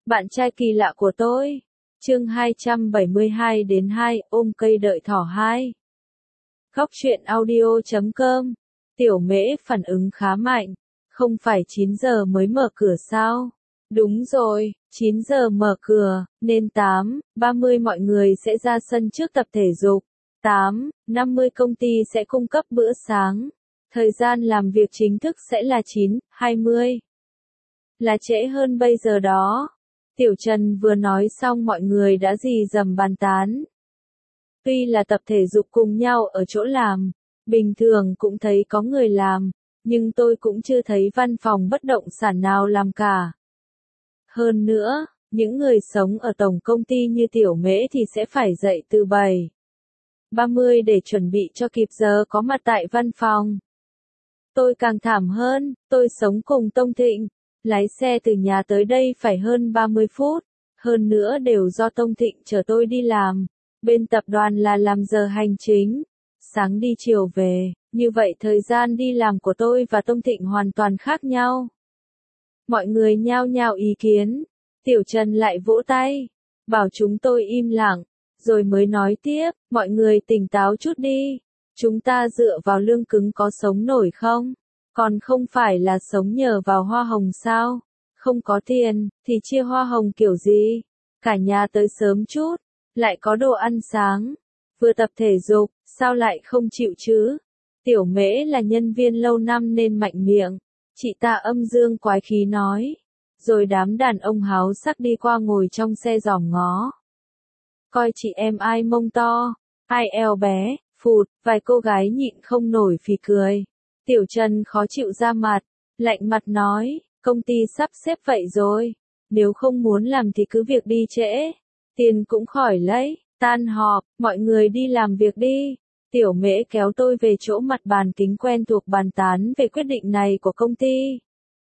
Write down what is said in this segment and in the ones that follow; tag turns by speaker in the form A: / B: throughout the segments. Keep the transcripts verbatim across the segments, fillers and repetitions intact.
A: Bạn trai kỳ lạ của tôi. Chương hai trăm bảy mươi hai đến hai, ôm cây đợi thỏ hai. Góc truyện audio chấm com. Tiểu Mễ phản ứng khá mạnh. Không phải chín giờ mới mở cửa sao? Đúng rồi, chín giờ mở cửa, nên tám ba mươi mọi người sẽ ra sân trước tập thể dục. tám năm mươi công ty sẽ cung cấp bữa sáng. Thời gian làm việc chính thức sẽ là chín hai mươi. Là trễ hơn bây giờ đó. Tiểu Trần vừa nói xong mọi người đã rì rầm bàn tán. Tuy là tập thể dục cùng nhau ở chỗ làm, bình thường cũng thấy có người làm, nhưng tôi cũng chưa thấy văn phòng bất động sản nào làm cả. Hơn nữa, những người sống ở tổng công ty như Tiểu Mễ thì sẽ phải dậy từ bảy ba mươi để chuẩn bị cho kịp giờ có mặt tại văn phòng. Tôi càng thảm hơn, tôi sống cùng Tông Thịnh. Lái xe từ nhà tới đây phải hơn ba mươi phút, hơn nữa đều do Tông Thịnh chở tôi đi làm, bên tập đoàn là làm giờ hành chính, sáng đi chiều về, như vậy thời gian đi làm của tôi và Tông Thịnh hoàn toàn khác nhau. Mọi người nhao nhao ý kiến, Tiểu Trần lại vỗ tay, bảo chúng tôi im lặng, rồi mới nói tiếp, mọi người tỉnh táo chút đi, chúng ta dựa vào lương cứng có sống nổi không? Còn không phải là sống nhờ vào hoa hồng sao? Không có tiền, thì chia hoa hồng kiểu gì? Cả nhà tới sớm chút, lại có đồ ăn sáng, vừa tập thể dục, sao lại không chịu chứ? Tiểu Mễ là nhân viên lâu năm nên mạnh miệng, chị ta âm dương quái khí nói. Rồi đám đàn ông háo sắc đi qua ngồi trong xe giòm ngó. Coi chị em ai mông to, ai eo bé, phụt, vài cô gái nhịn không nổi phì cười. Tiểu Trần khó chịu ra mặt, lạnh mặt nói, công ty sắp xếp vậy rồi, nếu không muốn làm thì cứ việc đi trễ, tiền cũng khỏi lấy, tan họp, mọi người đi làm việc đi. Tiểu Mễ kéo tôi về chỗ mặt bàn kính quen thuộc bàn tán về quyết định này của công ty.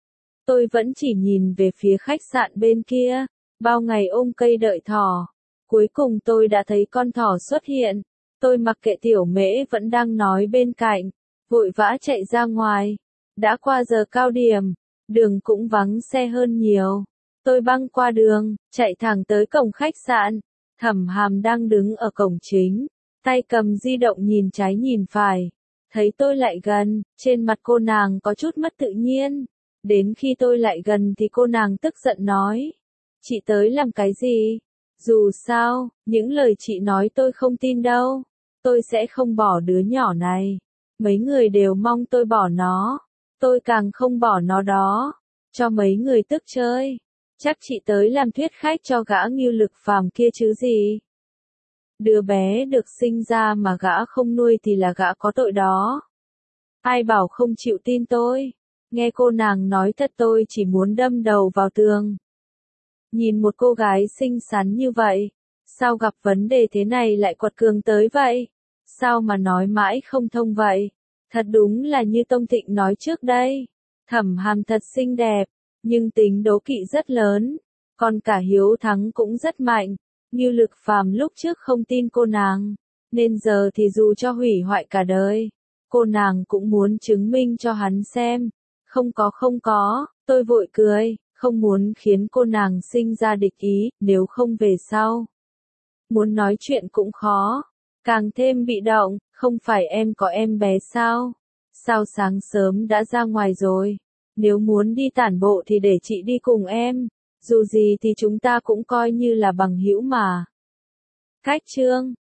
A: Tôi vẫn chỉ nhìn về phía khách sạn bên kia, bao ngày ôm cây đợi thỏ. Cuối cùng tôi đã thấy con thỏ xuất hiện, tôi mặc kệ Tiểu Mễ vẫn đang nói bên cạnh. Vội vã chạy ra ngoài. Đã qua giờ cao điểm, đường cũng vắng xe hơn nhiều. Tôi băng qua đường, chạy thẳng tới cổng khách sạn. Thẩm Hàm đang đứng ở cổng chính, tay cầm di động nhìn trái nhìn phải. Thấy tôi lại gần, trên mặt cô nàng có chút mất tự nhiên. Đến khi tôi lại gần thì cô nàng tức giận nói. Chị tới làm cái gì? Dù sao, những lời chị nói tôi không tin đâu. Tôi sẽ không bỏ đứa nhỏ này. Mấy người đều mong tôi bỏ nó, tôi càng không bỏ nó đó, cho mấy người tức chơi. Chắc chị tới làm thuyết khách cho gã Ngưu Lực Phàm kia chứ gì. Đứa bé được sinh ra mà gã không nuôi thì là gã có tội đó. Ai bảo không chịu tin tôi, nghe cô nàng nói thật tôi chỉ muốn đâm đầu vào tường. Nhìn một cô gái xinh xắn như vậy, sao gặp vấn đề thế này lại quật cường tới vậy? Sao mà nói mãi không thông vậy? Thật đúng là như Tông Thịnh nói trước đây. Thẩm Hàm thật xinh đẹp, nhưng tính đố kỵ rất lớn. Còn cả hiếu thắng cũng rất mạnh. Ngưu Lực Phàm lúc trước không tin cô nàng, nên giờ thì dù cho hủy hoại cả đời, cô nàng cũng muốn chứng minh cho hắn xem. Không có không có, tôi vội cười, không muốn khiến cô nàng sinh ra địch ý, nếu không về sau. Muốn nói chuyện cũng khó. Càng thêm bị động, không phải em có em bé sao? Sao sáng sớm đã ra ngoài rồi? Nếu muốn đi tản bộ thì để chị đi cùng em. Dù gì thì chúng ta cũng coi như là bằng hữu mà. Cách chương